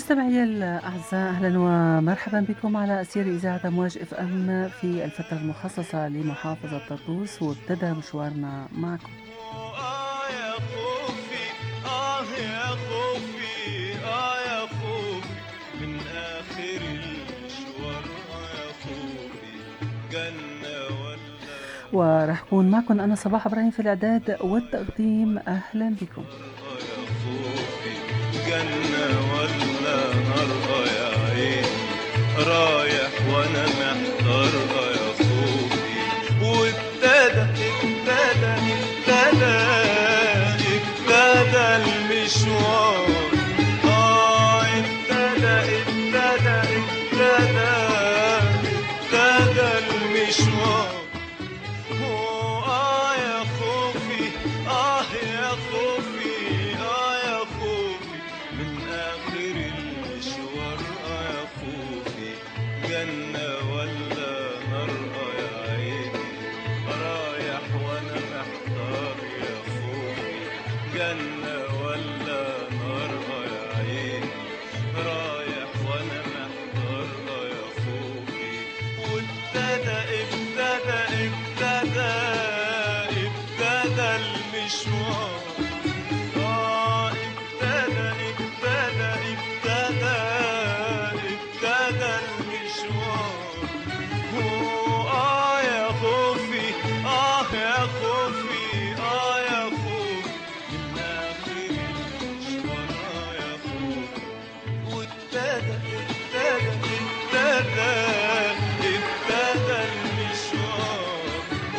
مستمعي الأعزاء، أهلا ومرحبا بكم على أثير إذاعة أمواج اف ام في الفترة المخصصة لمحافظة طرطوس، وابتدى مشوارنا معكم. يا خوفي يا خوفي يا خوفي من آخر المشوار يا خوفي جنة ولا وراح أكون معكم أنا صباح إبراهيم في الإعداد والتقديم. أهلا بكم. يا خوفي جنة ولا نار يا عيني رايح وانا محتار يا خوفي. وابتدى المشوار ابتدى المشوار. يا خوفي يا خوفي يا خوفي من آخر المشوار يا خوفي جنة ولا نار يا عيني رايح وانا محتار يا خوفي. جنة ولا نار يا عيني رايح وانا محتار يا خوفي. وابتدى المشوار. ابتدى المشوار. يا خوفي يا خوفي يا خوفي من آخر المشوار يا خوفي. وابتدى المشوار.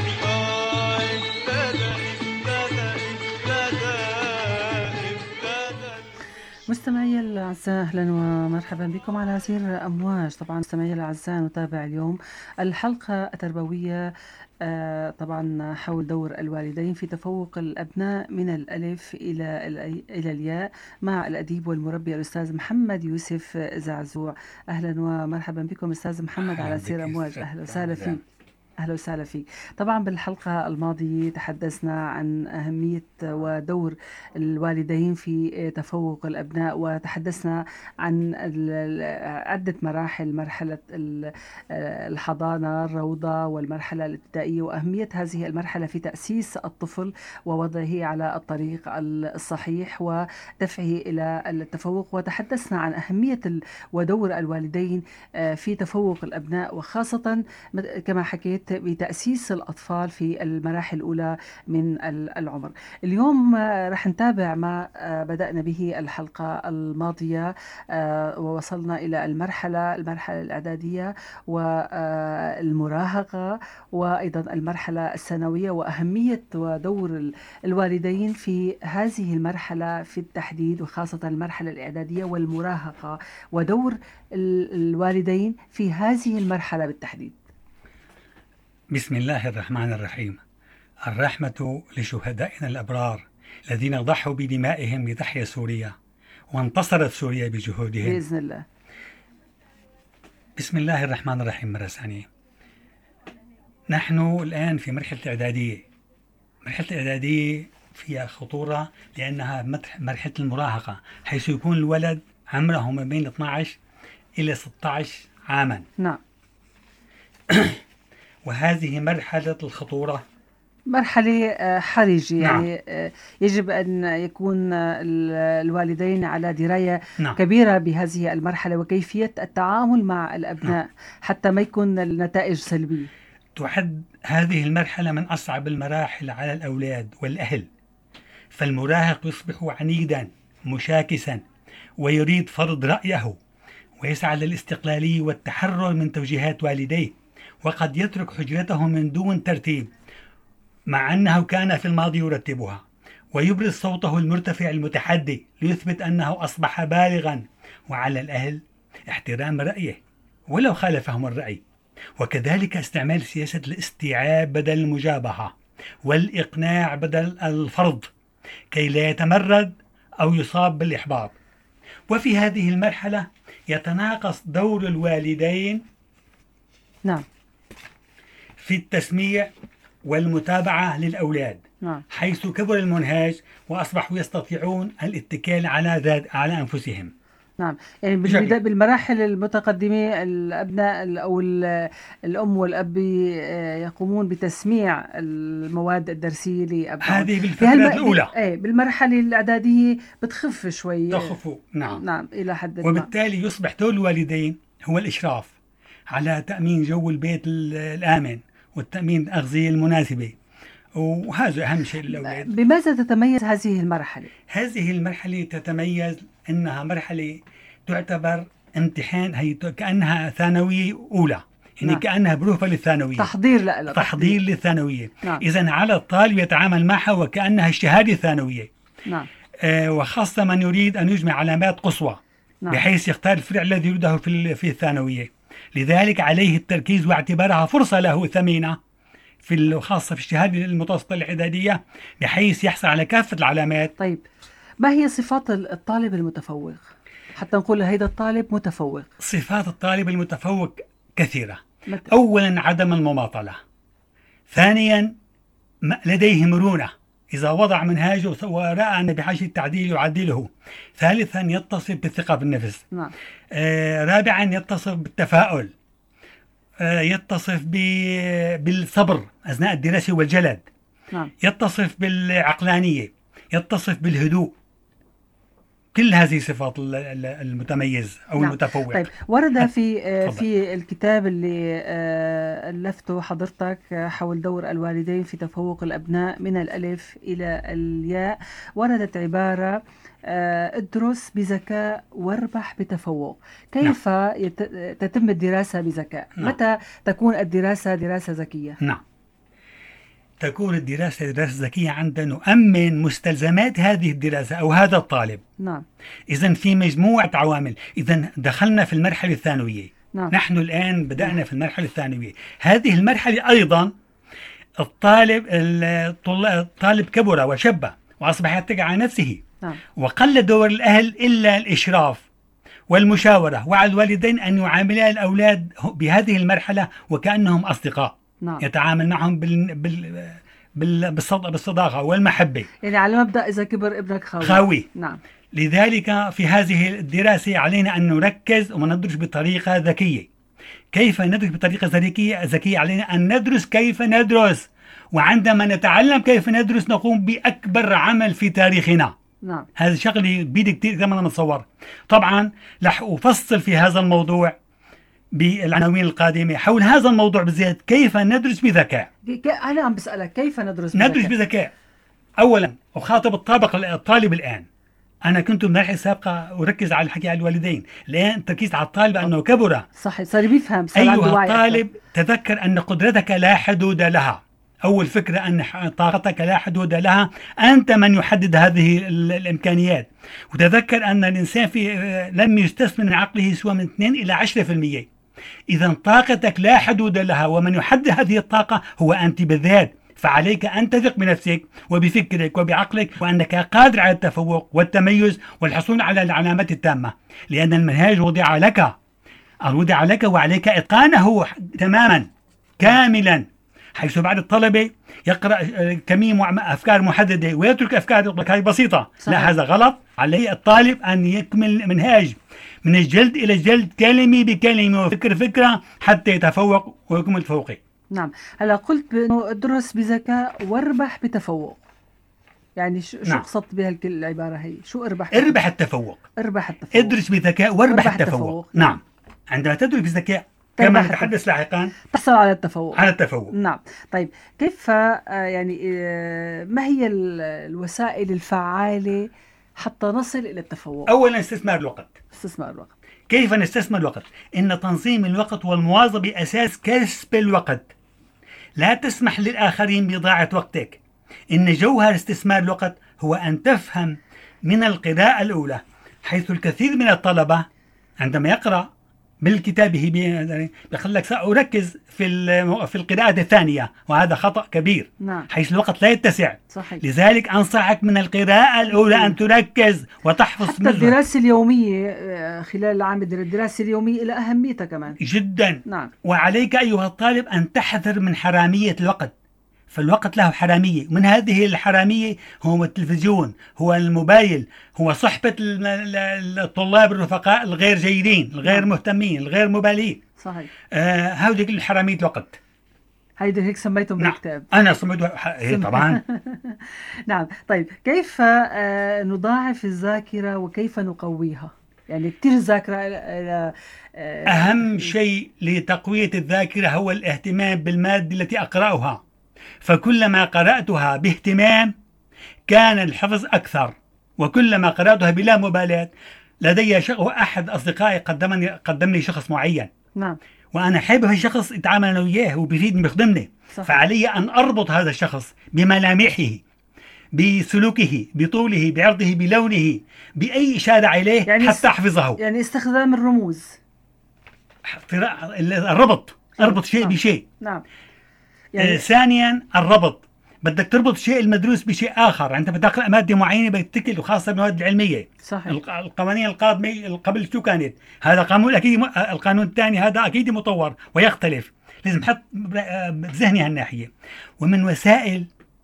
مستمعي الأعزاء، أهلا ومرحبا بكم على أثير أمواج. طبعا مستمعي الأعزاء، نتابع اليوم الحلقة التربوية طبعا حول دور الوالدين في تفوق الأبناء من الألف إلى الياء، مع الأديب والمربي الأستاذ محمد يوسف زعزوع. أهلا ومرحبا بكم أستاذ محمد على أثير أمواج. أهلا وسهلا فيك. أهلا وسهلا فيك. طبعا بالحلقة الماضية تحدثنا عن أهمية ودور الوالدين في تفوق الأبناء، وتحدثنا عن عدة مراحل: مرحلة الحضانة، الروضة، والمرحلة الابتدائية، وأهمية هذه المرحلة في تأسيس الطفل ووضعه على الطريق الصحيح ودفعه إلى التفوق. وتحدثنا عن أهمية ودور الوالدين في تفوق الأبناء، وخاصة كما حكيت بتأسيس الأطفال في المراحل الأولى من العمر. اليوم رح نتابع ما بدأنا به الحلقة الماضية، ووصلنا إلى المرحلة الإعدادية والمراهقة، وأيضا المرحلة الثانوية، وأهمية ودور الوالدين في هذه المرحلة في التحديد، وخاصة المرحلة الإعدادية والمراهقة، ودور الوالدين في هذه المرحلة بالتحديد. بسم الله الرحمن الرحيم. الرحمة لشهدائنا الأبرار الذين ضحوا بدمائهم لتحيا سوريا، وانتصرت سوريا بجهودهم بإذن الله. بسم الله الرحمن الرحيم. مرة ثانية، نحن الآن في مرحلة الإعدادية. مرحلة الإعدادية فيها خطورة لأنها مرحلة المراهقة، حيث يكون الولد عمره ما بين 12 إلى 16 عاما. نعم. وهذه مرحلة الخطورة، مرحلة حرجة. نعم. يعني يجب أن يكون الوالدين على دراية نعم. كبيرة بهذه المرحلة وكيفية التعامل مع الأبناء، نعم. حتى ما يكون النتائج سلبية. تعد هذه المرحلة من أصعب المراحل على الأولاد والأهل، فالمراهق يصبح عنيدا مشاكسا ويريد فرض رأيه، ويسعى للاستقلالية والتحرر من توجيهات والديه، وقد يترك حجرته من دون ترتيب مع أنه كان في الماضي يرتبها، ويبرز صوته المرتفع المتحدي ليثبت أنه أصبح بالغا، وعلى الأهل احترام رأيه ولو خالفهم الرأي، وكذلك استعمال سياسة الاستيعاب بدل المجابهة، والإقناع بدل الفرض، كي لا يتمرد أو يصاب بالإحباط. وفي هذه المرحلة يتناقص دور الوالدين نعم في التسميع والمتابعة للأولاد، نعم. حيث كبر المنهاج وأصبحوا يستطيعون الاتكال على أنفسهم. نعم، يعني بشكل بالمراحل المتقدمة الأبناء أو الأم والأب يقومون بتسميع المواد الدرسية لأبنائهم. هذه بالفترات الأولى بالمرحلة الإعدادية بتخف شوي. تخف. نعم. نعم، إلى حد ما. وبالتالي يصبح دور الوالدين هو الإشراف على تأمين جو البيت الآمن والتأمين الأغذية المناسبة، وهذا أهم شيء للأولاد. بماذا تتميز هذه المرحلة؟ هذه المرحلة تتميز أنها مرحلة تعتبر امتحان، هي كأنها ثانوية أولى، يعني نعم. كأنها بروفة للثانوية، تحضير للثانوية. نعم. إذن على الطالب يتعامل معها وكأنها الشهادة الثانوية. نعم. وخاصة من يريد أن يجمع علامات قصوى. نعم. بحيث يختار الفرع الذي يريده في الثانوية. لذلك عليه التركيز واعتبارها فرصة له ثمينة خاصة في الشهادة المتوسطة الإعدادية، بحيث يحصل على كافة العلامات. طيب، ما هي صفات الطالب المتفوق حتى نقول هيدا الطالب متفوق؟ صفات الطالب المتفوق كثيرة. أولا عدم المماطلة. ثانيا لديه مرونة، إذا وضع منهاجه ورأى أن بحاجة التعديل يعدله. ثالثا يتصف بالثقة بالنفس. نعم. رابعا يتصف بالتفاؤل. يتصف بالصبر أثناء الدراسة والجلد. نعم. يتصف بالعقلانية، يتصف بالهدوء. كل هذه صفات المتميز أو نعم. المتفوق. طيب، ورد في الكتاب اللي ألفته حضرتك حول دور الوالدين في تفوق الأبناء من الألف إلى الياء، وردت عبارة ادرس بذكاء واربح بتفوق. كيف نعم. تتم الدراسة بذكاء؟ نعم. متى تكون الدراسة دراسة ذكية؟ نعم، تكون الدراسة دراسة ذكية عند نؤمن مستلزمات هذه الدراسة أو هذا الطالب. نعم. إذن في مجموعة عوامل. إذن دخلنا في المرحلة الثانوية. نعم. نحن الآن بدأنا في المرحلة الثانوية. هذه المرحلة أيضا الطالب كبر وشب وأصبح يتكئ على نفسه. نعم. وقل دور الأهل إلا الإشراف والمشاورة، وعلى الوالدين أن يعاملا الأولاد بهذه المرحلة وكأنهم أصدقاء. نعم. يتعامل معهم بالصداقة والمحبة، يعني على مبدأ إذا كبر ابنك خاوي. نعم. لذلك في هذه الدراسة علينا أن نركز وندرس بطريقة ذكية. كيف ندرس بطريقة ذكية؟ علينا أن ندرس كيف ندرس، وعندما نتعلم كيف ندرس نقوم بأكبر عمل في تاريخنا. نعم. هذا شغلي بيدي كتير كما نتصور. طبعا رح أفصل في هذا الموضوع بالعناوين القادمة حول هذا الموضوع بالذات، كيف ندرس بذكاء. أنا عم بسألك كيف ندرس بذكاء. أولا أخاطب الطالب الآن. أنا كنت بالمرحلة السابقة أركز على الحكي على الوالدين، الآن تركيز على الطالب أنه كبر. صحيح، صار بيفهم. أيها الطالب، تذكر أن قدرتك لا حدود لها. أول فكرة أن طاقتك لا حدود لها، أنت من يحدد هذه الإمكانيات. وتذكر أن الإنسان لم يستثمر من عقله سوى من 2 إلى 10%. إذا طاقتك لا حدود لها، ومن يحدد هذه الطاقة هو أنت بالذات. فعليك أن تثق بنفسك وبفكرك وبعقلك، وأنك قادر على التفوق والتميز والحصول على العلامات التامة، لأن المنهاج وضع لك وعليك إتقانه تماما كاملا، حيث بعض الطلبة يقرأ كمية أفكار محددة ويترك أفكار بسيطة. صحيح. لا، هذا غلط. عليه الطالب أن يكمل منهاج من الجلد إلى الجلد، كلمة بكلمة وفكرة حتى يتفوق ويكمل تفوقه. نعم. هلا قلت بأنه ادرس بذكاء واربح بتفوق، يعني شو نعم. قصدت بها العبارة هي؟ شو اربح التفوق. ادرس بذكاء واربح التفوق. نعم. عندما تدرس بذكاء كما نتحدث لاحقا تحصل على التفوق. نعم. طيب، كيف يعني ما هي الوسائل الفعالة حتى نصل إلى التفوق؟ أولا استثمار الوقت. كيف نستثمر الوقت؟ إن تنظيم الوقت والمواظبة أساس كسب الوقت. لا تسمح للآخرين بإضاعة وقتك. إن جوهر استثمار الوقت هو أن تفهم من القراءة الأولى، حيث الكثير من الطلبة عندما يقرأ بالكتابه بيقول لك سأركز في القراءة الثانية، وهذا خطأ كبير. نعم. حيث الوقت لا يتسع. صحيح. لذلك أنصحك من القراءة الأولى أن تركز وتحفظ. حتى الدراسة اليومية خلال العام، الدراسة اليومية إلى أهميتها كمان جدا. نعم. وعليك أيها الطالب أن تحذر من حرامية الوقت، فالوقت له حرامية، ومن هذه الحرامية هو التلفزيون، هو الموبايل، هو صحبة الطلاب الرفقاء الغير جيدين، الغير مهتمين، الغير مبالين. صحيح. هذه كل حرامية الوقت. هيدا هيك سميتهم نعم. بالكتاب. أنا سميته طبعا. نعم. طيب كيف نضاعف الذاكرة وكيف نقويها؟ يعني كتير الذاكرة أهم شيء لتقوية الذاكرة هو الاهتمام بالمادة التي أقرأها، فكلما قرأتها باهتمام كان الحفظ أكثر، وكلما قرأتها بلا مبالاة. لدي أحد أصدقائي قدم لي شخص معين. نعم. وأنا حابب هالشخص أتعامل أنا وياه وبيفيدني بيخدمني. فعلي أن أربط هذا الشخص بملامحه، بسلوكه، بطوله، بعرضه، بلونه، بأي إشارة عليه يعني حتى أحفظه. يعني استخدام الرموز، أربط شيء بشيء. نعم. يعني ثانيا الربط، بدك تربط الشيء المدروس بشيء آخر. أنت بدك تقرأ مادة معينة بتتكل، وخاصة المواد العلمية. صحيح. القوانين القادمة قبل شو كانت؟ هذا قانون أكيد، القانون الثاني هذا أكيد مطور ويختلف. لازم حط بذهني هالناحية. ومن وسائل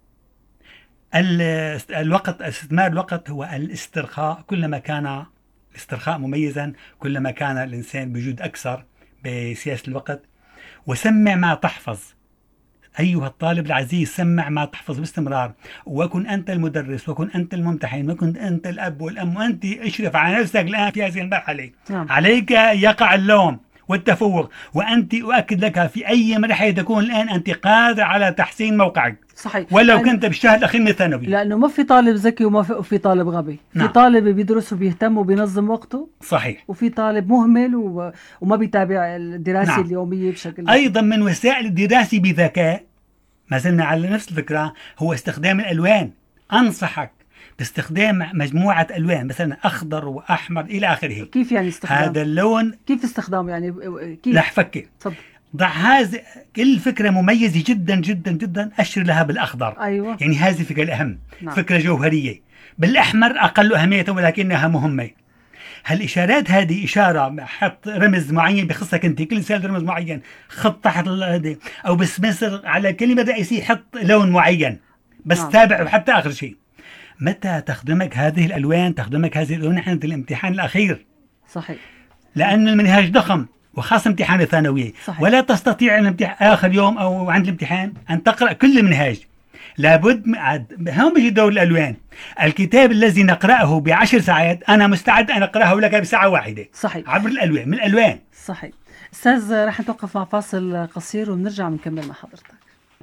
الوقت، استثمار الوقت، هو الاسترخاء. كلما كان الاسترخاء مميزا كلما كان الإنسان بجود أكثر بسياسة الوقت. وسمع ما تحفظ أيها الطالب العزيز، سمع ما تحفظ باستمرار، وكن أنت المدرس، وكن أنت الممتحن، وكن أنت الأب والأم، وأنت اشرف على نفسك الآن في هذه المرحلة. عليك يقع اللوم والتفوق، وأنت أؤكد لك في أي مرحلة تكون الآن أنت قادر على تحسين موقعك. صحيح. ولو كنت بالشهر الأخير من الثانوي. لأنه ما في طالب ذكي وما في طالب غبي. نعم. في طالب بيدرس وبيهتم وبينظم وقته. صحيح. وفي طالب مهمل وما بيتابع الدراسة. نعم. اليومية بشكل أيضا من وسائل الدراسة بذكاء، ما زلنا على نفس الفكرة، هو استخدام الألوان. أنصحك باستخدام مجموعة ألوان، مثلا أخضر وأحمر إلى آخره. كيف يعني استخدام؟ هذا اللون كيف استخدامه يعني؟ كيف؟ رح فكر. ضع هذا، كل فكرة مميزة جدا جدا جدا أشر لها بالأخضر. أيوة. يعني هذه الفكرة الأهم. نعم. فكرة جوهرية. بالأحمر أقل أهمية ولكنها مهمة. هالإشارات هذه إشارة، حط رمز معين بخصك أنت، كل إنسان رمز معين، خط تحت أو بسمسر على كلمة رئيسية حط لون معين، بس نعم. تابع حتى آخر شيء. متى تخدمك هذه الألوان؟ تخدمك هذه الألوان عند الامتحان الأخير. صحيح. لأن المنهاج ضخم، وخاصة امتحان الثانوية. ولا تستطيع آخر يوم أو عند الامتحان أن تقرأ كل المنهاج. لابد هم بيجي دور الألوان. الكتاب الذي نقرأه ب10 ساعات أنا مستعد أن أقرأه لك بساعة واحدة. صحيح. عبر الألوان، من الألوان. صحيح. أستاذ، رح نتوقف مع فاصل قصير ونرجع ونكمل مع حضرتك.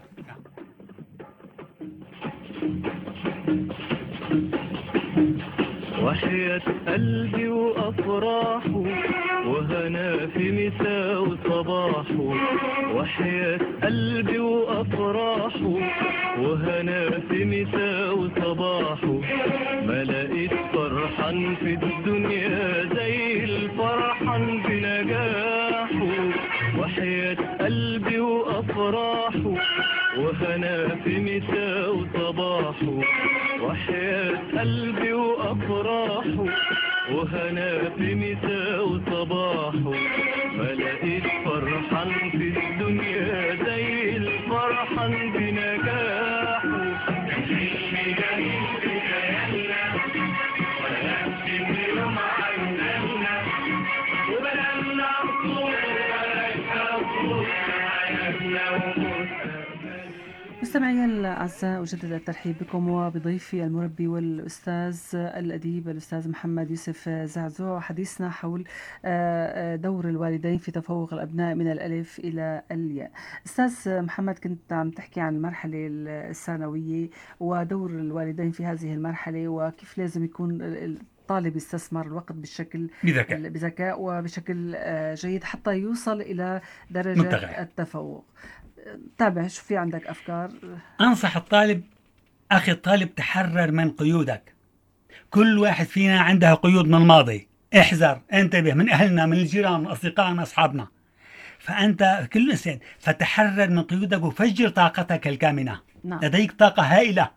وحياة قلبي وأفراحه وهنا في مساء وصباحه، وحياة قلبي وأفراحه وهنا في مساء وصباحه، ما لقيت فرحان في الدنيا زي الفرحان بنجاحه، وحياة قلبي وأفراحه وهنا في مساء وصباحه، وحياة قلبي وأفراحه وهنا في مساء وصباحه، ما لقيت فرحان في الدنيا زي الفرحان بنجاحه. اللي جاي في خيالنا ولا نمشي يوم عندنا وبلغنا نطول ونشوف حياتنا ومستقبلنا. مستمعي الأعزاء، أجدد الترحيب بكم وبضيفي المربي والأستاذ الأديب الأستاذ محمد يوسف زعزوع. حديثنا حول دور الوالدين في تفوق الأبناء من الألف إلى الياء. أستاذ محمد، كنت عم تحكي عن المرحلة الثانوية ودور الوالدين في هذه المرحلة، وكيف لازم يكون الطالب يستثمر الوقت بذكاء وبشكل جيد حتى يوصل إلى درجة التفوق. تابع، شو في عندك أفكار؟ أنصح الطالب، أخي الطالب، تحرر من قيودك. كل واحد فينا عنده قيود من الماضي. احذر، انتبه، من أهلنا، من الجيران، من أصدقائنا، من أصحابنا. فأنت كل إنسان، فتحرر من قيودك وفجر طاقتك الكامنة. نعم. لديك طاقة هائلة.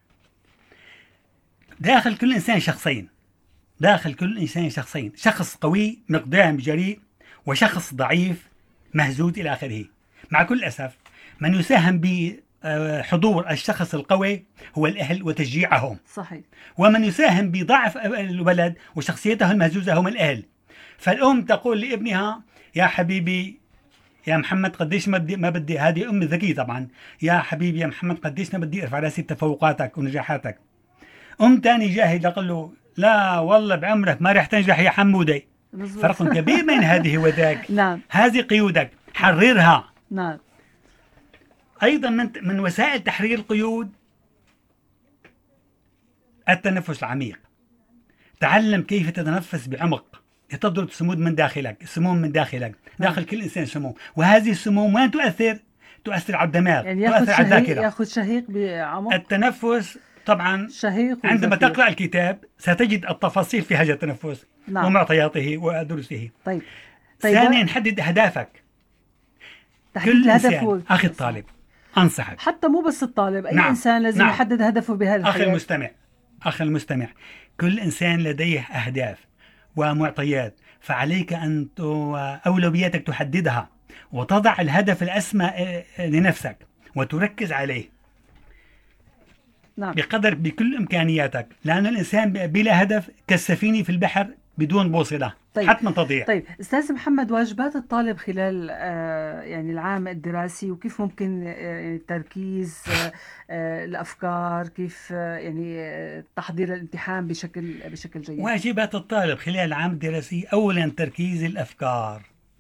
داخل كل إنسان شخصين، شخص قوي مقدام جريء، وشخص ضعيف مهزوز إلى آخره. مع كل أسف من يساهم حضور الشخص القوي هو الأهل وتشجيعهم، صحيح. ومن يساهم بضعف الولد وشخصيته المهزوزة هم الأهل. فالأم تقول لابنها: يا حبيبي يا محمد قديش ما بدي، هذه أم ذكية طبعا، يا حبيبي يا محمد قديش ما بدي ارفع راسي بتفوقاتك ونجاحاتك. أم تاني جاهل يقول له: لا والله بعمرك ما رح تنجح يا حمودي. فرق كبير بين هذه وذاك. نعم. هذه قيودك، حررها. نعم. أيضا من وسائل تحرير القيود التنفس العميق. تعلم كيف تتنفس بعمق لتضرب السموم من داخلك. داخل كل إنسان سموم، وهذه السموم وين تؤثر؟ تؤثر على الدماغ، يعني تؤثر على الذاكرة. ياخذ شهيق بعمق. التنفس طبعا شهيق عندما وزفير. تقرأ الكتاب ستجد التفاصيل في هذا التنفس. نعم. ومعطياته ودروسه. طيب. ثانيا، حدد أهدافك. كل إنسان أخي الطالب أنصحك، حتى مو بس الطالب، أي نعم. إنسان لازم نعم. يحدد هدفه بهالحياة. أخي المستمع، كل إنسان لديه أهداف ومعطيات، فعليك أن أولوياتك تحددها وتضع الهدف الأسمى لنفسك وتركز عليه. نعم. بكل إمكانياتك، لأن الإنسان بلا هدف كالسفينة في البحر بدون بوصلة. طيب. حتما تضيع. طيب أستاذ محمد، واجبات الطالب خلال يعني العام الدراسي، وكيف ممكن التركيز، الأفكار، كيف يعني تحضير الامتحان بشكل جيد. واجبات الطالب خلال العام الدراسي: أولا تركيز الأفكار.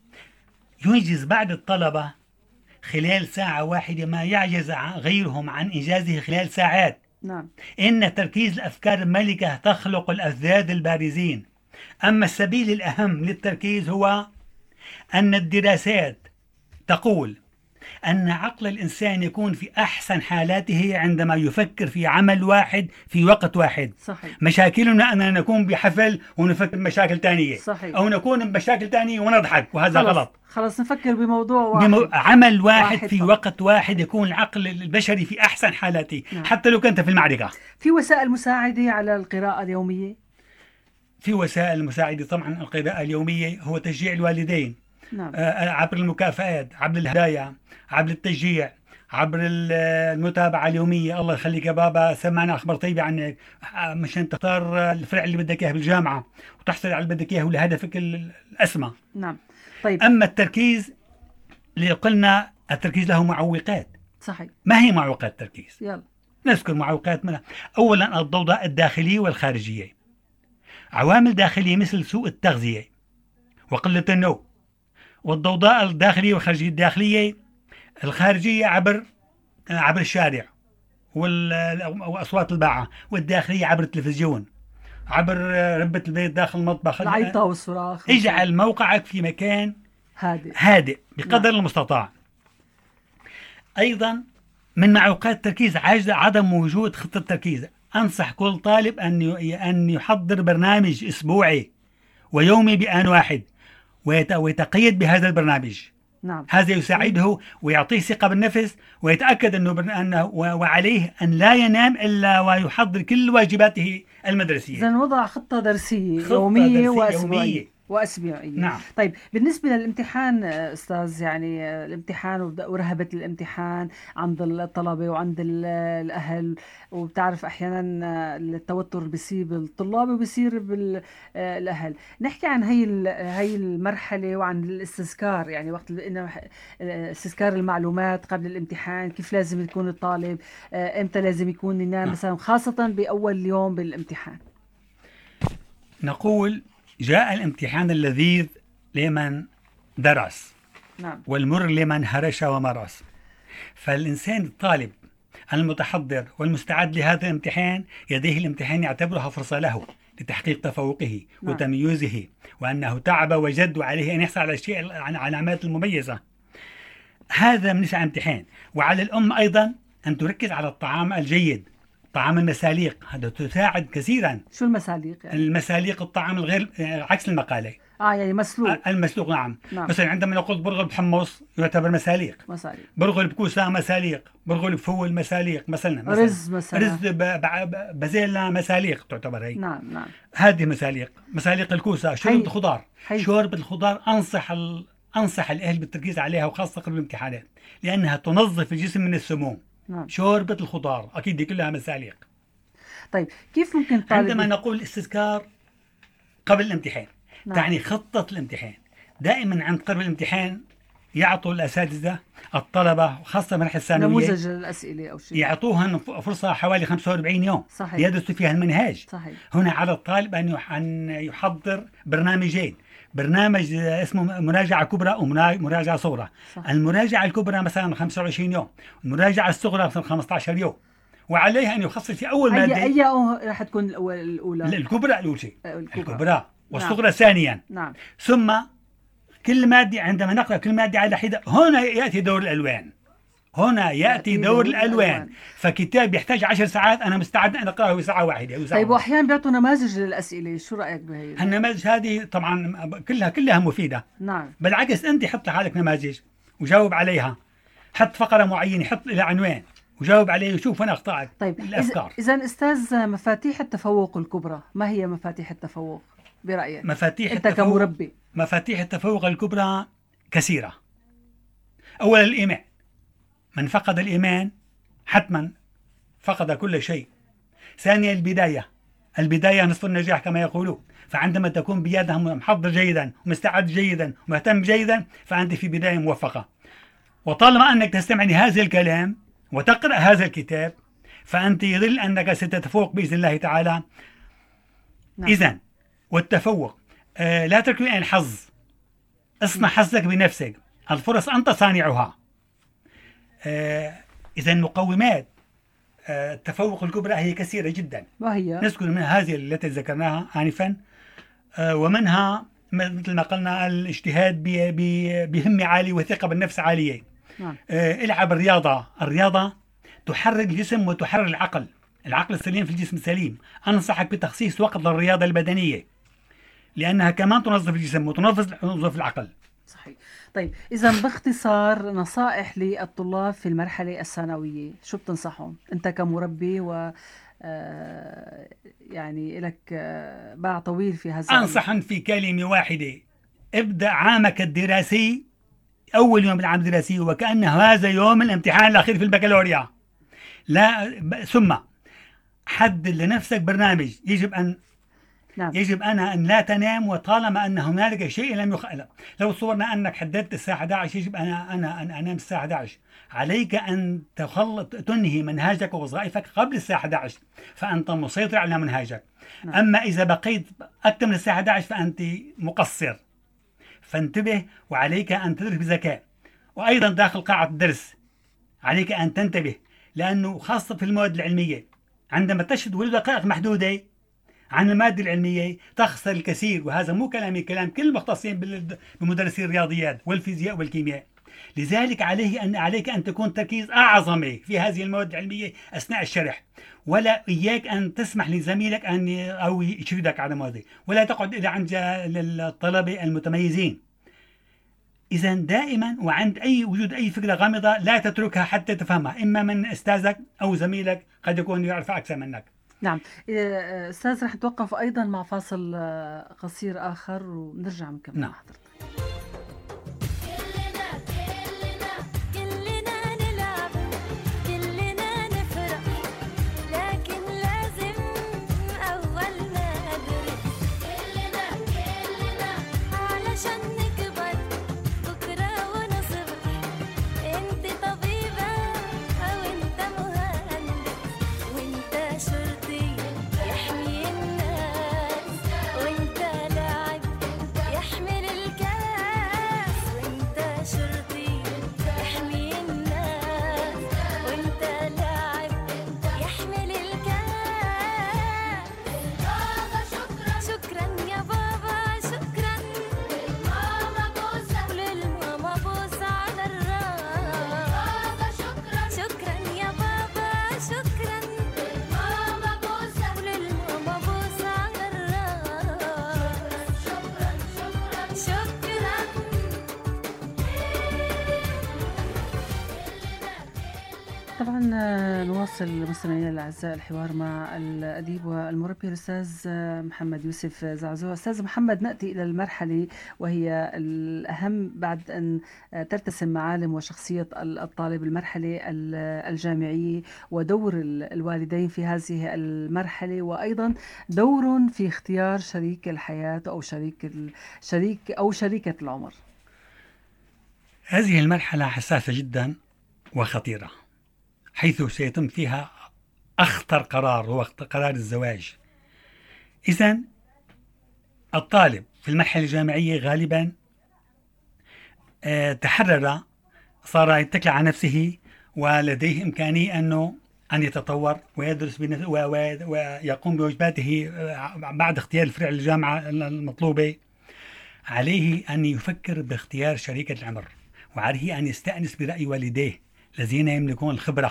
ينجز بعض الطلبة خلال ساعة واحدة ما يعجز غيرهم عن إنجازه خلال ساعات. نعم. إن تركيز الأفكار الملكة تخلق الأفذاذ البارزين. أما السبيل الأهم للتركيز هو أن الدراسات تقول أن عقل الإنسان يكون في أحسن حالاته عندما يفكر في عمل واحد في وقت واحد. صحيح. مشاكلنا أننا نكون بحفل ونفكر بمشاكل تانية. صحيح. أو نكون بمشاكل تانية ونضحك، وهذا غلط. خلص نفكر بموضوع واحد. عمل واحد في وقت واحد يكون العقل البشري في أحسن حالاته. نعم. حتى لو كنت في المعركة. في وسائل مساعدة على القراءة اليومية؟ في وسائل مساعدة طبعا. القراءة اليومية هو تشجيع الوالدين. نعم. عبر المكافآت، عبر الهدايا، عبر التشجيع، عبر المتابعة اليومية. الله يخليك يا بابا، سمعنا أخبار طيبة عنك، مشان تختار الفرع اللي بدك إياه بالجامعة وتحصل على اللي بدك إياه لهدفك الأسمى. نعم. طيب. أما التركيز اللي قلنا، التركيز له معوقات. صحيح. ما هي معوقات التركيز؟ يلا نذكر معوقات منها. أولا الضوضاء الداخلية والخارجية. عوامل داخلية مثل سوء التغذية وقلة النوم، والضوضاء الداخلية والخارجية. الداخلية الخارجية عبر الشارع وأصوات الباعة، والداخلية عبر التلفزيون، عبر ربة البيت داخل المطبخ، العيطة والصراخ. اجعل موقعك في مكان هادئ بقدر المستطاع. أيضا من معوقات التركيز عدم وجود خطة تركيز. أنصح كل طالب أن يحضر برنامج أسبوعي ويومي بآن واحد ويتقيد بهذا البرنامج. نعم. هذا يساعده ويعطيه ثقة بالنفس، ويتأكد أنه وعليه أن لا ينام إلا ويحضر كل واجباته المدرسية. إذن وضع خطة درسية يومية وأسبوعية. نعم. طيب بالنسبة للامتحان أستاذ، يعني الامتحان ورهبة الامتحان عند الطلبة وعند الأهل، وبتعرف أحيانا التوتر بيصير بالطلاب وبيصير بالأهل. نحكي عن هي المرحلة وعن الاستذكار، يعني وقت استذكار المعلومات قبل الامتحان. كيف لازم يكون الطالب، امتى لازم يكون ينام مثلا، خاصة بأول يوم بالامتحان. نقول جاء الامتحان اللذيذ لمن درس. نعم. والمر لمن هرش ومرس. فالإنسان الطالب المتحضر والمستعد لهذا الامتحان يديه الامتحان يعتبرها فرصة له لتحقيق تفوقه. نعم. وتميزه، وأنه تعب وجد وعليه أن يحصل على الشيء، عن علامات المميزة. هذا بالنسبة للامتحان. وعلى الأم أيضا أن تركز على الطعام الجيد، طعام المساليق. هذا تساعد كثيرا. شو المساليق يعني؟ المساليق الطعام الغير عكس المقالي. يعني مسلوق. المسلوق. نعم. مثلا عندما نقول برغل بحمص يعتبر مساليق. برغل بكوسة مساليق. برغل بفول مساليق مثلا. رز بازيلا مساليق تعتبر هي. نعم. هذه مساليق الكوسة. شوربة الخضار. شوربة الخضار أنصح الأهل بالتركيز عليها، وخاصة قبل الامتحانات، لأنها تنظف الجسم من السموم. نعم. شوربة الخضار أكيد دي كلها مساليق. طيب كيف ممكن طالب عندما نقول استذكار قبل الامتحان نعم. تعني خطة الامتحان. دائما عند قرب الامتحان يعطوا الأساتذة الطلبة وخاصة المرحلة الثانوية نموذج الأسئلة أو شيء، يعطوها فرصة حوالي 45 يوم صحيح. يدرسوا فيها المنهاج. صحيح. هنا على الطالب أن يحضر برنامجين، برنامج اسمه مراجعة كبرى ومراجعة صغرى. صح. المراجعة الكبرى مثلا 25 يوم، المراجعة الصغرى مثلا 15 يوم، وعليه أن يخصص في أول مادة أي راح تكون الأولى؟ الكبرى أول شيء، الكبرى والصغرى نعم. ثانيا. نعم. ثم كل مادة عندما نقرأ كل مادة على حدة هنا يأتي دور الألوان. هنا يأتي دور الألوان. فكتاب يحتاج 10 ساعات أنا مستعد أن أقرأه بساعة واحدة أو ساعة. طيب وأحيانا بيعطوا نماذج للأسئلة، شو رأيك بهي؟ النماذج هذه طبعا كلها مفيدة. نعم. بالعكس أنت حط لحالك نماذج وجاوب عليها، حط فقرة معينة، حط لها عنوان وجاوب عليه وشوف وين أخطائك. طيب الأفكار. إذا أستاذ، مفاتيح التفوق الكبرى، ما هي مفاتيح التفوق برأيك؟ مفاتيح أنت التفوق كمربي. مفاتيح التفوق الكبرى كثيرة. أولا الإيمان. من فقد الإيمان حتما فقد كل شيء. ثانيا البداية نصف النجاح كما يقولون. فعندما تكون بيدها محضر جيدا ومستعد جيدا ومهتم جيدا فأنت في بداية موفقة. وطالما أنك تستمع لهذا الكلام وتقرأ هذا الكتاب فأنت يظل أنك ستتفوق بإذن الله تعالى. نعم. إذن والتفوق لا تركن عن الحظ، اصنع حظك بنفسك، الفرص أنت صانعها. إذن مقومات التفوق الكبرى هي كثيرة جدا، وهي نذكر من هذه التي ذكرناها آنفا، ومنها مثل ما قلنا الاجتهاد بهمة عالية وثقة بالنفس عالية. نعم. العب الرياضة تحرك الجسم وتحرر العقل السليم في الجسم السليم. أنصحك بتخصيص وقت للرياضة البدنية لأنها كمان تنظف الجسم وتنظف العقل. صحيح. طيب إذا باختصار نصائح للطلاب في المرحلة الثانوية، شو بتنصحهم أنت كمربي و يعني لك باع طويل في هذا؟ أنصحهم في كلمة واحدة: ابدأ عامك الدراسي أول يوم بالعام الدراسي وكأن هذا يوم الامتحان الأخير في البكالوريا. ثم حدد لنفسك برنامج. يجب أن لا تنام وطالما أن هنالك شيء لم يخلق. لو صورنا أنك حددت الساعة 11 يجب أنا أنام الساعة 11. عليك أن تنهي منهاجك ووظائفك قبل الساعة 11 فأنت مسيطر على منهاجك. أما إذا بقيت أكثر من الساعة 11 فأنت مقصر. فانتبه، وعليك أن تدرس بذكاء. وأيضا داخل قاعة الدرس عليك أن تنتبه، لأنه خاصة في المواد العلمية عندما تشهد ولو دقائق محدودة عن المادة العلمية تخسر الكثير. وهذا مو كلامي، كلام كل المختصين بمدرسي الرياضيات والفيزياء والكيمياء. لذلك عليك أن تكون تركيز أعظم في هذه المواد العلمية أثناء الشرح، ولا إياك أن تسمح لزميلك أو يشردك على مواد، ولا تقعد إلى عند الطلبة المتميزين. إذا دائما وعند وجود أي فكرة غامضة لا تتركها حتى تفهمها، إما من أستاذك أو زميلك قد يكون يعرف أكثر منك. نعم. أستاذ رح نتوقف أيضا مع فاصل قصير آخر ونرجع نكمل مع حضرتك. يحمي الكل نواصل مستمعينا الأعزاء الحوار مع الأديب والمربي الأستاذ محمد يوسف زعزوع. أستاذ محمد، نأتي إلى المرحلة وهي الأهم بعد أن ترتسم معالم وشخصية الطالب، المرحلة الجامعية، ودور الوالدين في هذه المرحلة، وأيضا دور في اختيار شريك الحياة أو شريك أو شريكة العمر. هذه المرحلة حساسة جدا وخطيرة، حيث سيتم فيها أخطر قرار، هو قرار الزواج. إذن الطالب في المرحلة الجامعية غالبا تحرر، صار يتكل على نفسه، ولديه إمكانية أن يتطور ويدرس ويقوم بواجباته بعد اختيار الفرع الجامعة المطلوبة. عليه أن يفكر باختيار شريكة العمر، وعليه أن يستأنس برأي والديه الذين يملكون الخبرة.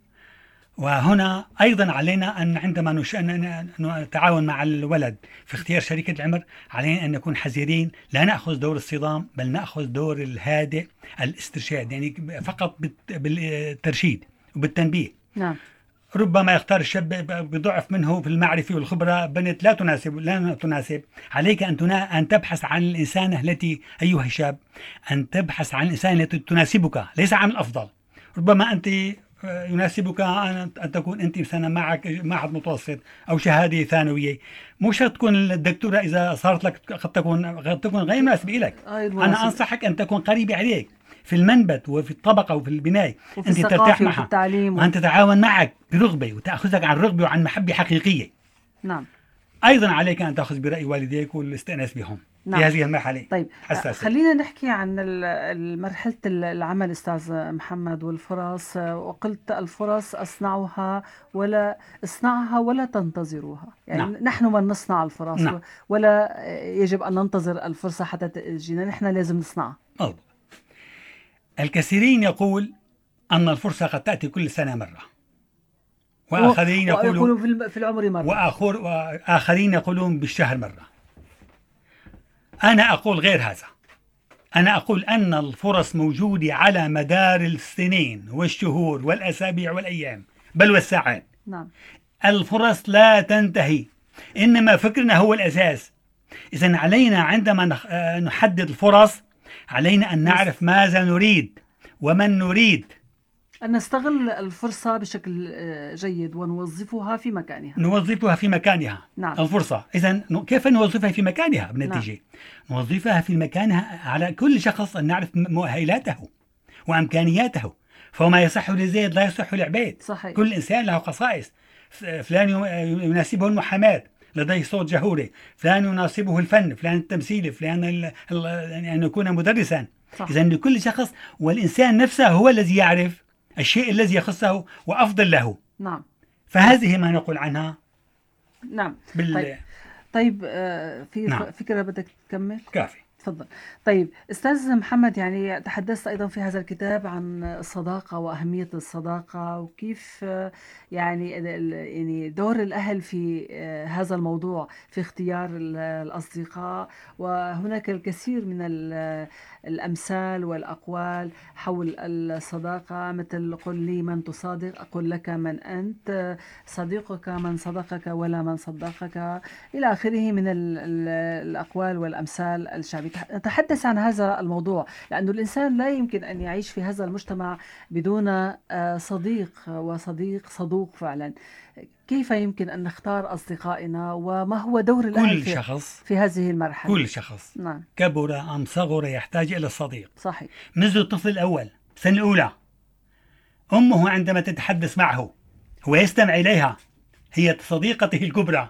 وهنا أيضا علينا أن عندما نتعاون مع الولد في اختيار شريكة العمر، علينا أن نكون حذرين، لا نأخذ دور الصدام، بل نأخذ دور الهادئ الاسترشاد، يعني فقط بالترشيد وبالتنبيه. نعم. ربما يختار الشاب بضعف منه في المعرفة والخبرة بنت لا تناسب. عليك أن تبحث عن الإنسانة التي، أيها الشاب، أن تبحث عن الإنسانة التي تناسبك، ليس عن الأفضل. ربما أنت يناسبك أن تكون أنت مثلا معك معهد متوسط أو شهادة ثانوية، مش تكون الدكتورة إذا صارت لك قد تكون غير مناسبة لك. أنا أنصحك أن تكون قريبة عليك في المنبت وفي الطبقة وفي البناية، أنت ترتاح معها وأن تتعاون معك برغبة وتأخذك عن رغبة وعن محبة حقيقية. نعم. أيضا عليك أن تأخذ برأي والديك والاستئناس بهم. نعم. في هذه المرحلة. طيب حساسة. خلينا نحكي عن مرحلة العمل أستاذ محمد والفرص. وقلت الفرص أصنعها ولا تنتظروها، يعني نعم. نحن من نصنع الفرص. نعم. ولا يجب أن ننتظر الفرصة حتى تجينا، نحن لازم نصنعها. الكثيرين يقول أن الفرصة قد تأتي كل سنة مرة، وآخرين يقولون في العمر مرة، وآخرين يقولون بالشهر مرة. أنا أقول غير هذا. أنا أقول أن الفرص موجودة على مدار السنين والشهور والأسابيع والأيام بل والساعات. نعم. الفرص لا تنتهي، إنما فكرنا هو الأساس. إذن علينا عندما نحدد الفرص علينا أن نعرف ماذا نريد ومن نريد، أن نستغل الفرصة بشكل جيد ونوظفها في مكانها. نعم. الفرصة إذن كيف نوظفها في مكانها بالنتيجة؟ نعم. نوظفها في مكانها على كل شخص أن نعرف مؤهلاته وإمكانياته، فما يصح لزيد لا يصح لعبيد. صحيح. كل إنسان له خصائص. فلان يناسبه المحاماة، لديه صوت جهوري، فلان يناسبه الفن، فلان التمثيل، فلان أن يكون مدرسا. إذن لكل شخص، والإنسان نفسه هو الذي يعرف الشيء الذي يخصه وأفضل له. نعم. فهذه ما نقول عنها. نعم. طيب في نعم. فكرة بدك تكمل؟ كافي. تفضل. طيب أستاذ محمد، يعني تحدثت أيضا في هذا الكتاب عن الصداقة وأهمية الصداقة، وكيف يعني دور الأهل في هذا الموضوع في اختيار الأصدقاء. وهناك الكثير من الأمثال والأقوال حول الصداقة، مثل قل لي من تصادق أقول لك من أنت، صديقك من صدقك ولا من صدقك، إلى آخره من الأقوال والأمثال الشعبية. نتحدث عن هذا الموضوع لأنه الإنسان لا يمكن أن يعيش في هذا المجتمع بدون صديق وصديق صدوق فعلا. كيف يمكن أن نختار أصدقائنا، وما هو دور الأهل في هذه المرحلة؟ كل شخص. نعم. كبر أم صغر يحتاج إلى الصديق. صحيح. مثل الطفل الأول السنة الأولى، أمه عندما تتحدث معه هو يستمع إليها، هي صديقته الكبرى،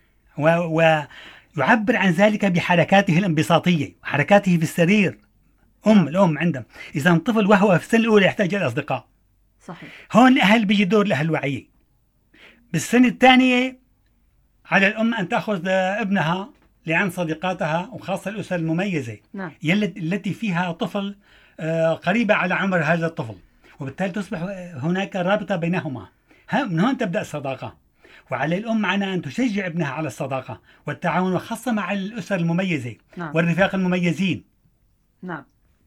ويعبر عن ذلك بحركاته الانبساطية وحركاته في السرير. الأم عندما إذا الطفل وهو في السنة الأولى يحتاج إلى أصدقاء. صحيح. هون الأهل بيجي دور الأهل الوعي. بالسنة الثانية على الأم أن تأخذ ابنها لعن صديقاتها، وخاصة الأسر المميزة. نعم. التي فيها طفل قريبة على عمر هذا الطفل، وبالتالي تصبح هناك رابطة بينهما. من هون تبدأ الصداقة، وعلى الأم معنا أن تشجع ابنها على الصداقة والتعاون، وخاصة مع الأسر المميزة. نعم. والرفاق المميزين. نعم.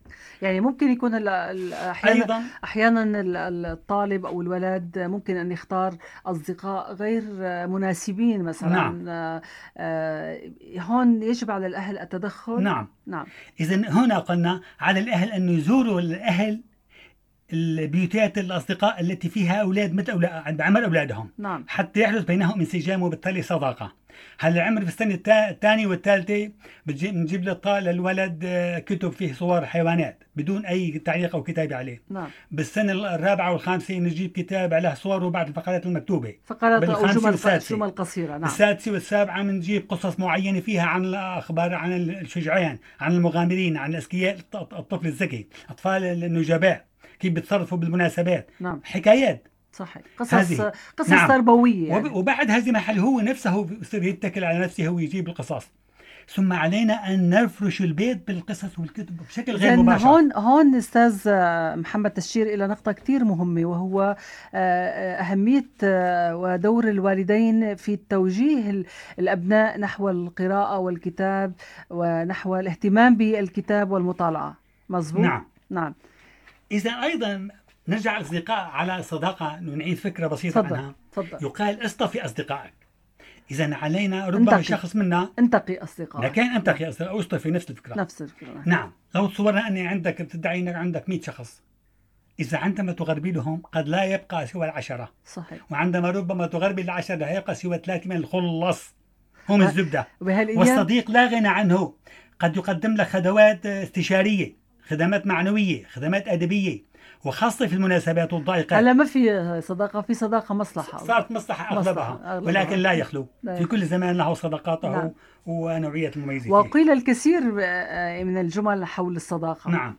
يعني ممكن يكون أيضا أحيانا الطالب أو الولد ممكن أن يختار أصدقاء غير مناسبين نعم مثلا. هون يجب على الأهل التدخل. نعم. نعم. إذا هنا قلنا على الأهل أن يزوروا الأهل البيوتات الأصدقاء التي فيها أولاد مثل بعمر أولادهم، نعم. حتى يحدث بينهم انسجام وبالتالي صداقة. هلا العمر في السنة الثانية والثالثة بنجيب للولد كتب فيه صور حيوانات بدون أي تعليق أو كتابة عليه. نعم. بالسنة الرابعة والخامسة نجيب كتاب عليه صور وبعض الفقرات المكتوبة، فقرات أو جمل قصيرة. نعم. بالسادسة والسابعة بنجيب قصص معينة فيها عن الأخبار، عن الشجعان، عن المغامرين، عن الأذكياء، الطفل الذكي، أطفال النجباء كيف بتصرفوا بالمناسبات. نعم. حكايات صحيح، قصص نعم. تربوية يعني. وبعد هذه محل هو نفسه يصير يتكل على نفسه ويجيب القصص. ثم علينا أن نفرش البيت بالقصص والكتب بشكل غير مباشر. هون أستاذ محمد تشير إلى نقطة كتير مهمة، وهو أهمية ودور الوالدين في توجيه الأبناء نحو القراءة والكتاب ونحو الاهتمام بالكتاب والمطالعة. مظبوط؟ نعم. نعم. إذا أيضا نرجع الأصدقاء على صداقة، نعيد فكرة بسيطة عنها. يقال اصطفي أصدقائك. إذا علينا ربما شخص منا انتقي أصدقائك. لكن انتقي أصدقائك، اصطفي نفس الفكرة. نعم. لو تصورنا أني عندك بتدعي أنك عندك 100 شخص، إذا عندما تغربي لهم قد لا يبقى سوى 10. صحيح. وعندما ربما تغربي 10 لا يبقى سوى 3 من الخلص هم الزبدة. والصديق لا غنى عنه، قد يقدم لك خدمات استشارية، خدمات معنوية، خدمات أدبية، وخاصة في المناسبات والضائقات. هلا ما في صداقة، في صداقة مصلحة. صارت مصلحة أغلبها، ولكن لا يخلو في كل زمان له صداقاته. نعم. ونوعية المميزة. وقيل الكثير من الجمل حول الصداقة. نعم.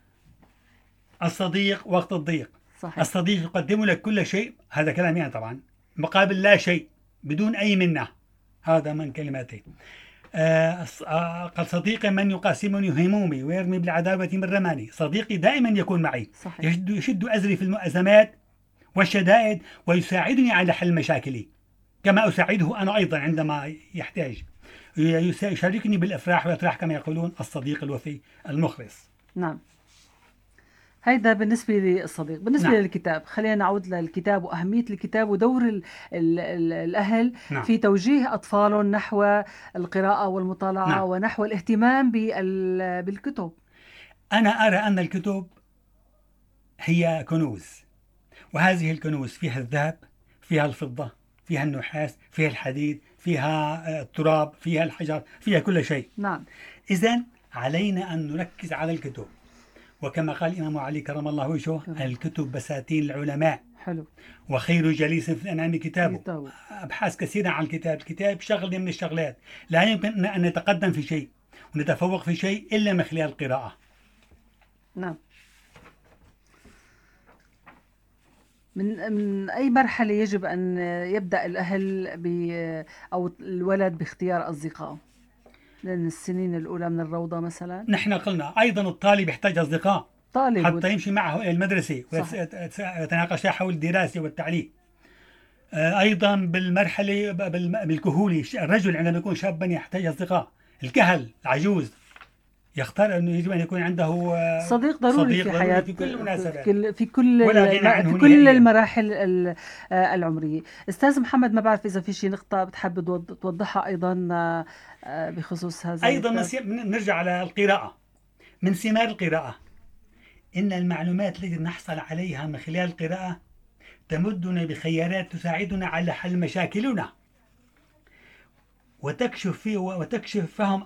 الصديق وقت الضيق. صحيح. الصديق يقدم لك كل شيء، هذا كلامي أنا طبعا، مقابل لا شيء بدون أي منة. هذا من كلماتي. قال صديقي من يقاسمني همومي ويرمي بالعداوة من رماني. صديقي دائما يكون معي. صحيح. يشد أزري في الأزمات والشدائد ويساعدني على حل مشاكلي، كما أساعده أنا أيضا عندما يحتاج. يشاركني بالأفراح والأتراح كما يقولون الصديق الوفي المخلص. نعم. هيدا بالنسبة للصديق. بالنسبة نعم. للكتاب، خلينا نعود للكتاب وأهمية الكتاب ودور الأهل. نعم. في توجيه أطفالهم نحو القراءة والمطالعة. نعم. ونحو الاهتمام بالكتب. أنا أرى أن الكتب هي كنوز، وهذه الكنوز فيها الذهب، فيها الفضة، فيها النحاس، فيها الحديد، فيها التراب، فيها الحجر، فيها كل شيء. نعم. إذن علينا أن نركز على الكتب، وكما قال الإمام علي كرم الله وجهه: الكتب بساتين العلماء. حلو. وخير جليس في الأنام كتابه. أبحاث كثيرة عن الكتاب شغلة من الشغلات. لا يمكن أن نتقدم في شيء ونتفوق في شيء إلا من خلال القراءة. نعم. من أي مرحلة يجب أن يبدأ الأهل أو الولد باختيار أصدقائه؟ لأن السنين الأولى من الروضة مثلا. نحن قلنا أيضا الطالب يحتاج أصدقاء حتى يمشي معه إلى المدرسة ويتناقش حول الدراسة والتعليم. أيضا بالمرحلة بالكهولة، الرجل عندما يكون شابا يحتاج أصدقاء. الكهل العجوز يختار أنه يجب أن يكون عنده صديق ضروري في حياته في كل المناسبات، في كل المراحل العمرية. أستاذ محمد، ما بعرف إذا في شيء نقطة بتحب توضحها أيضا بخصوص هذا. أيضا نرجع على القراءة. من ثمار القراءة إن المعلومات التي نحصل عليها من خلال القراءة تمدنا بخيارات تساعدنا على حل مشاكلنا، وتكشف فهم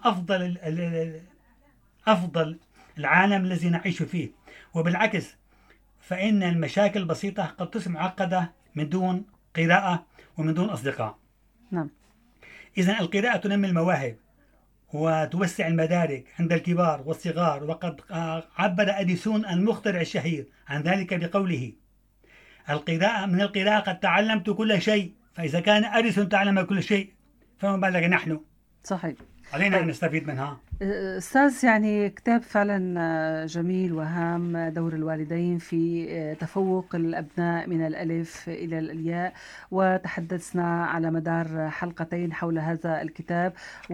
أفضل العالم الذي نعيش فيه. وبالعكس فإن المشاكل البسيطة قد تصبح معقدة من دون قراءة ومن دون أصدقاء. نعم. إذن القراءة تنمي المواهب وتوسع المدارك عند الكبار والصغار. وقد عبر أديسون المخترع الشهير عن ذلك بقوله: من القراءة قد تعلمت كل شيء. فإذا كان أديسون تعلم كل شيء فما بالك نحن. صحيح. علينا أن طيب نستفيد منها. أستاذ، يعني كتاب فعلا جميل وهام، دور الوالدين في تفوق الأبناء من الألف إلى الياء، وتحدثنا على مدار حلقتين حول هذا الكتاب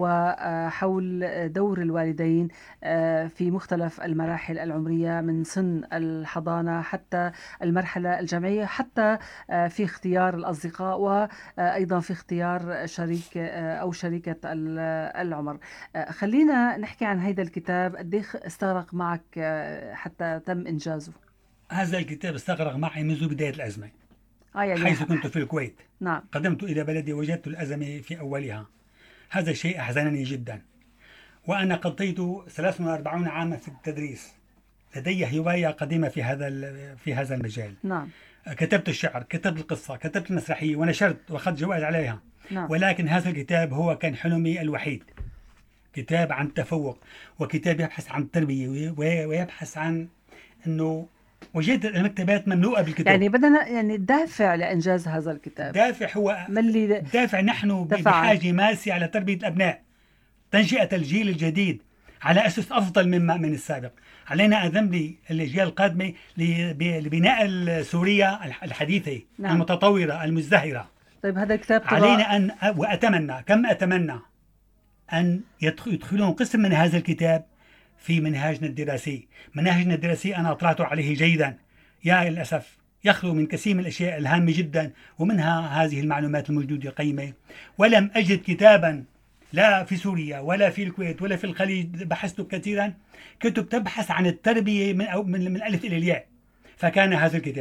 وحول دور الوالدين في مختلف المراحل العمرية، من سن الحضانة حتى المرحلة الجامعية، حتى في اختيار الأصدقاء، وأيضا في اختيار شريك أو شريكة العمر. خلينا نحكي عن هيدا الكتاب، قديش استغرق معك حتى تم إنجازه؟ هذا الكتاب استغرق معي منذ بداية الأزمة، يعني حيث كنت في الكويت. نعم. قدمت إلى بلدي وجدت الأزمة في أولها. هذا الشيء أحزنني جدا، وأنا قضيت 43 عاما في التدريس، لدي هواية قديمة في هذا المجال. نعم. كتبت الشعر، كتبت القصة، كتبت المسرحية، ونشرت وأخذت جوائز عليها. نعم. ولكن هذا الكتاب هو كان حلمي الوحيد، كتاب عن التفوق، وكتاب يبحث عن التربية، ويبحث عن أنه وجدت المكتبات مملوءة بالكتب. يعني بدنا يعني دافع لإنجاز هذا الكتاب. دافع هو دافع. نحن بحاجة ماسة على تربية الأبناء، تنشئة الجيل الجديد على أسس أفضل من السابق. علينا أن نبني الأجيال القادمة لبناء سوريا الحديثة. نعم. المتطورة المزدهرة. طيب هذا الكتاب علينا أن أتمنى أن يدخلون قسم من هذا الكتاب في منهاجنا الدراسي. منهاجنا الدراسي أنا أطلعت عليه جيدا، يا للأسف يخلو من كثير من الأشياء الهامة جدا، ومنها هذه المعلومات الموجودة القيمة. ولم أجد كتابا لا في سوريا ولا في الكويت ولا في الخليج، بحثت كثيرا، كتب تبحث عن التربية من الألف إلى الياء، فكان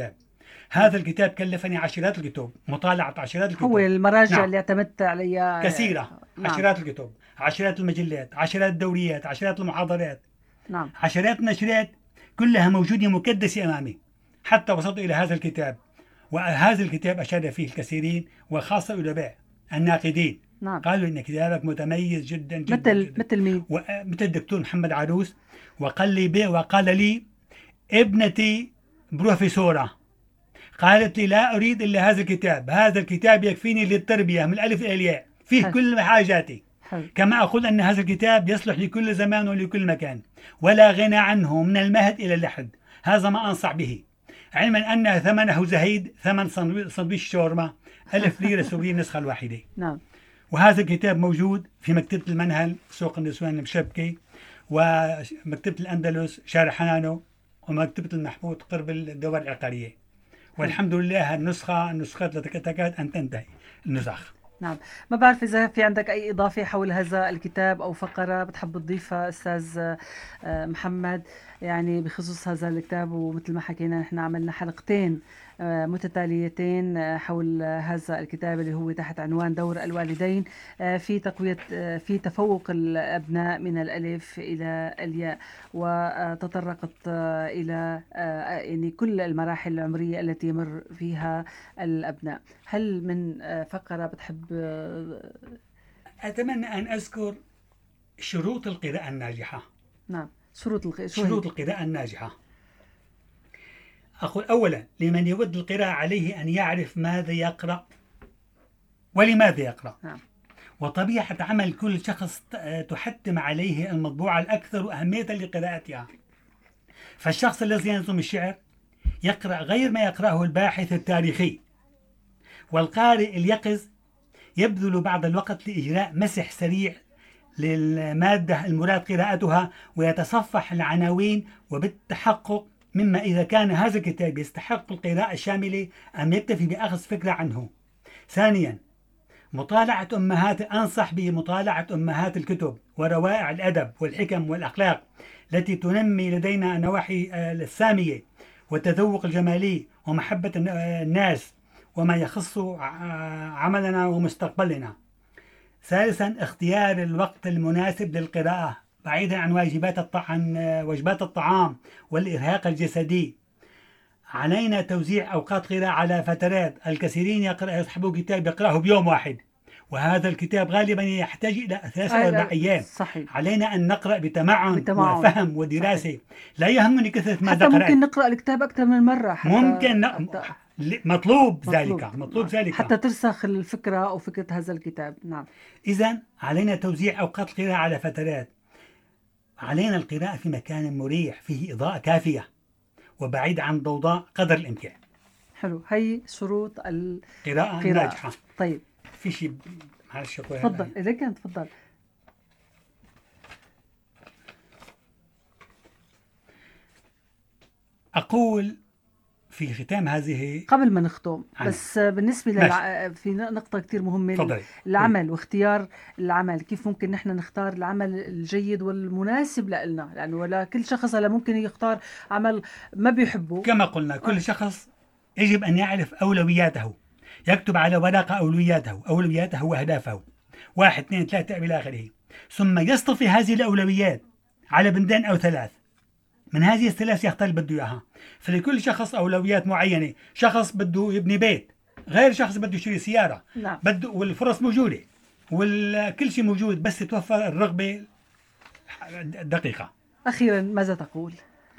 هذا الكتاب كلفني عشرات الكتب، مطالعة عشرات الكتب. هو المراجع. نعم. اللي اعتمدت عليها كثيرة. نعم. عشرات الكتب، عشرات المجلات، عشرات الدوريات، عشرات المحاضرات. نعم. عشرات النشرات، كلها موجودة مكدسة أمامي، حتى وصلت إلى هذا الكتاب. وهذا الكتاب أشاد فيه الكثيرين، وخاصة الأدباء الناقدين. نعم. قالوا إن كتابك متميز جدا جدا. مثل مين؟ مثل الدكتور محمد عروس. وقال لي ابنتي بروفيسورة، قالت لي لا أريد إلا هذا الكتاب يكفيني للتربية من الألف إلى الياء، فيه كل حاجاتي. كما أقول أن هذا الكتاب يصلح لكل زمان ولكل مكان، ولا غنى عنه من المهد إلى اللحد. هذا ما أنصح به، علما أن ثمنه زهيد، ثمن سندويش شاورما 1000 ليرة سورية النسخة الواحدة. نعم. وهذا الكتاب موجود في مكتبة المنهل سوق النسوان المشبكة، ومكتبة الأندلس شارع حنانو، ومكتبة المحمود قرب الدول العقارية. والحمد لله النسخات تكاد أن تنتهي النسخ. نعم. ما بعرف إذا في عندك أي إضافة حول هذا الكتاب أو فقرة بتحب تضيفها أستاذ محمد، يعني بخصوص هذا الكتاب. ومثل ما حكينا نحن عملنا حلقتين متتاليتين حول هذا الكتاب اللي هو تحت عنوان دور الوالدين في تقوية في تفوق الأبناء من الألف إلى الياء، وتطرقت إلى يعني كل المراحل العمرية التي يمر فيها الأبناء. هل من فقرة بتحب؟ أتمنى أن أذكر شروط القراءة الناجحة. نعم. شروط القراءة الناجحة. أقول أولا، لمن يود القراءة عليه أن يعرف ماذا يقرأ ولماذا يقرأ. نعم. وطبيعة عمل كل شخص تحتم عليه المطبوعة الأكثر أهمية لقراءتها. فالشخص الذي ينظم الشعر يقرأ غير ما يقرأه الباحث التاريخي، والقارئ اليقظ يبذل بعض الوقت لإجراء مسح سريع للمادة المراد قراءتها، ويتصفح العناوين، وبالتحقق مما إذا كان هذا الكتاب يستحق القراءة الشاملة أم يكتفي بأخذ فكرة عنه. ثانيا، أنصح بمطالعة أمهات الكتب وروائع الأدب والحكم والأخلاق التي تنمي لدينا النواحي السامية والتذوق الجمالي ومحبة الناس وما يخص عملنا ومستقبلنا. ثالثا، اختيار الوقت المناسب للقراءة بعيدا عن وجبات الطعام والإرهاق الجسدي. علينا توزيع أوقات قراءة على فترات. الكثيرين يسحبوا كتاب يقرأه بيوم واحد، وهذا الكتاب غالبا يحتاج إلى 3 أو 4 أيام. صحيح. علينا أن نقرأ بتمعن وفهم ودراسة. صحيح. لا يهمني كثرة ماذا قرأت. ممكن نقرأ الكتاب أكثر من مرة. ممكن مطلوب ذلك، مطلوب ذلك حتى ترسخ الفكرة أو فكرة هذا الكتاب. نعم. إذن علينا توزيع أوقات القراءة على فترات. علينا القراءة في مكان مريح فيه إضاءة كافية وبعيد عن ضوضاء قدر الإمكان. حلو، هي شروط قراءة ناجحة. طيب في شيء معلش تفضل إذا كان تفضل. أقول في ختام هذه قبل ما نختم بس بالنسبة في نقطة كتير مهمة. فضلي. العمل واختيار العمل، كيف ممكن نحن نختار العمل الجيد والمناسب لنا، لأنه ولا كل شخص هلا ممكن يختار عمل ما بيحبه. كما قلنا كل شخص يجب أن يعرف أولوياته، يكتب على ورقة أولوياته وأهدافه 1 2 3 إلى آخره، ثم يصطفي هذه الأولويات على بندين أو 3. من هذه ال3 يختار اللي بده إياها. فلكل شخص أولويات معينة. شخص بده يبني بيت، غير شخص بده يشتري سيارة. نعم. بده، والفرص موجودة وكل شيء موجود، بس توفر الرغبة دقيقة. أخيرا ماذا تقول؟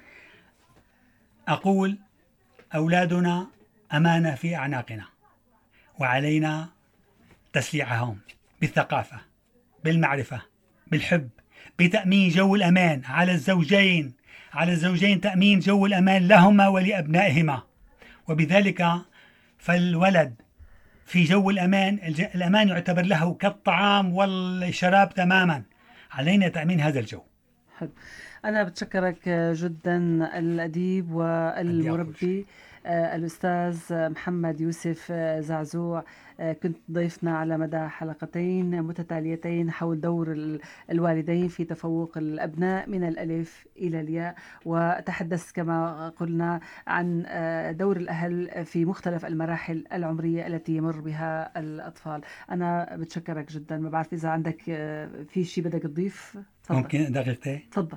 أقول أولادنا أمانة في أعناقنا، وعلينا تسليعهم بالثقافة، بالمعرفة، بالحب، بتأمين جو الأمان على الزوجين تأمين جو الأمان لهما ولأبنائهما. وبذلك فالولد في جو الأمان، الأمان يعتبر له كالطعام والشراب تماما. علينا تأمين هذا الجو. حلو. أنا بتشكرك جدا الأديب والمربي الأستاذ محمد يوسف زعزوع. كنت ضيفنا على مدى حلقتين متتاليتين حول دور الوالدين في تفوق الأبناء من الألف إلى الياء، وتحدثت كما قلنا عن دور الأهل في مختلف المراحل العمرية التي يمر بها الأطفال. أنا بتشكرك جدا. ما بعرف إذا عندك في شيء بدك تضيف. تفضل. ممكن دقيقتين؟ تفضل.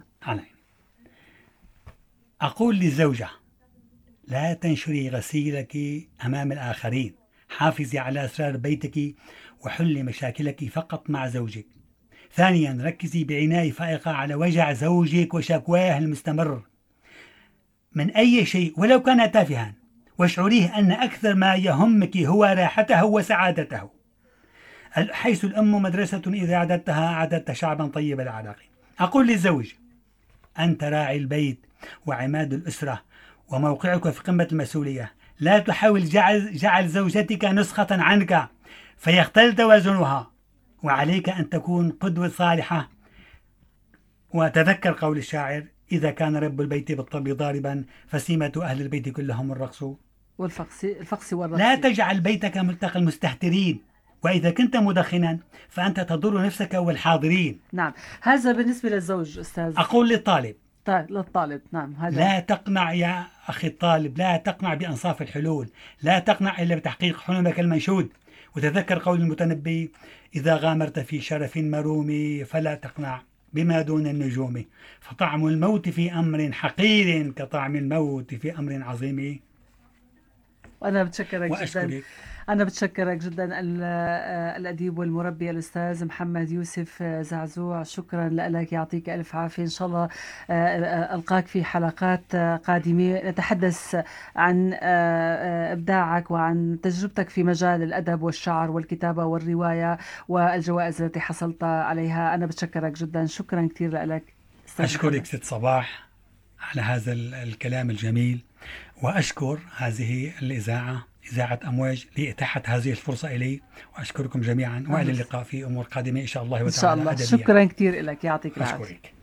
أقول للزوجة: لا تنشري غسيلك أمام الآخرين، حافظي على أسرار بيتك وحلي مشاكلك فقط مع زوجك. ثانيا، ركزي بعناية فائقة على وجع زوجك وشكواه المستمر من أي شيء ولو كان تافها، واشعريه أن أكثر ما يهمك هو راحته وسعادته، حيث الأم مدرسة إذا أعددتها أعددت شعبا طيب العراق. أقول للزوج: أنت راعي البيت وعماد الأسرة وموقعك في قمة المسؤولية. لا تحاول جعل زوجتك نسخة عنك فيختل توازنها، وعليك أن تكون قدوة صالحة. وتذكر قول الشاعر: إذا كان رب البيت بالطبل ضاربا فسيمة أهل البيت كلهم الرقص والفقص والرقص. لا تجعل بيتك ملتقى المستهترين، وإذا كنت مدخنا فأنت تضر نفسك والحاضرين. نعم، هذا بالنسبة للزوج. أستاذ، أقول للطالب: للطالب. نعم، هذا. لا تقنع يا أخي الطالب، لا تقنع بأنصاف الحلول، لا تقنع إلا بتحقيق حلمك المنشود. وتذكر قول المتنبي: إذا غامرت في شرف مروم فلا تقنع بما دون النجوم، فطعم الموت في أمر حقير كطعم الموت في أمر عظيم. وأنا بتشكرك جدا. أنا بتشكرك جدا الأديب والمربي الأستاذ محمد يوسف زعزوع. شكرا لك، يعطيك ألف عافية. إن شاء الله ألقاك في حلقات قادمة نتحدث عن إبداعك وعن تجربتك في مجال الأدب والشعر والكتابة والرواية والجوائز التي حصلت عليها. أنا بتشكرك جدا. شكرا كثير لك. أشكرك ست صباح على هذا الكلام الجميل، وأشكر هذه الإذاعة، إذاعة أمواج، لإتاحة هذه الفرصة إلي، وأشكركم جميعا، وإلى اللقاء في أمور قادمة إن شاء الله وتعالى. إن شاء الله. شكرا كثير لك، يعطيك العافية.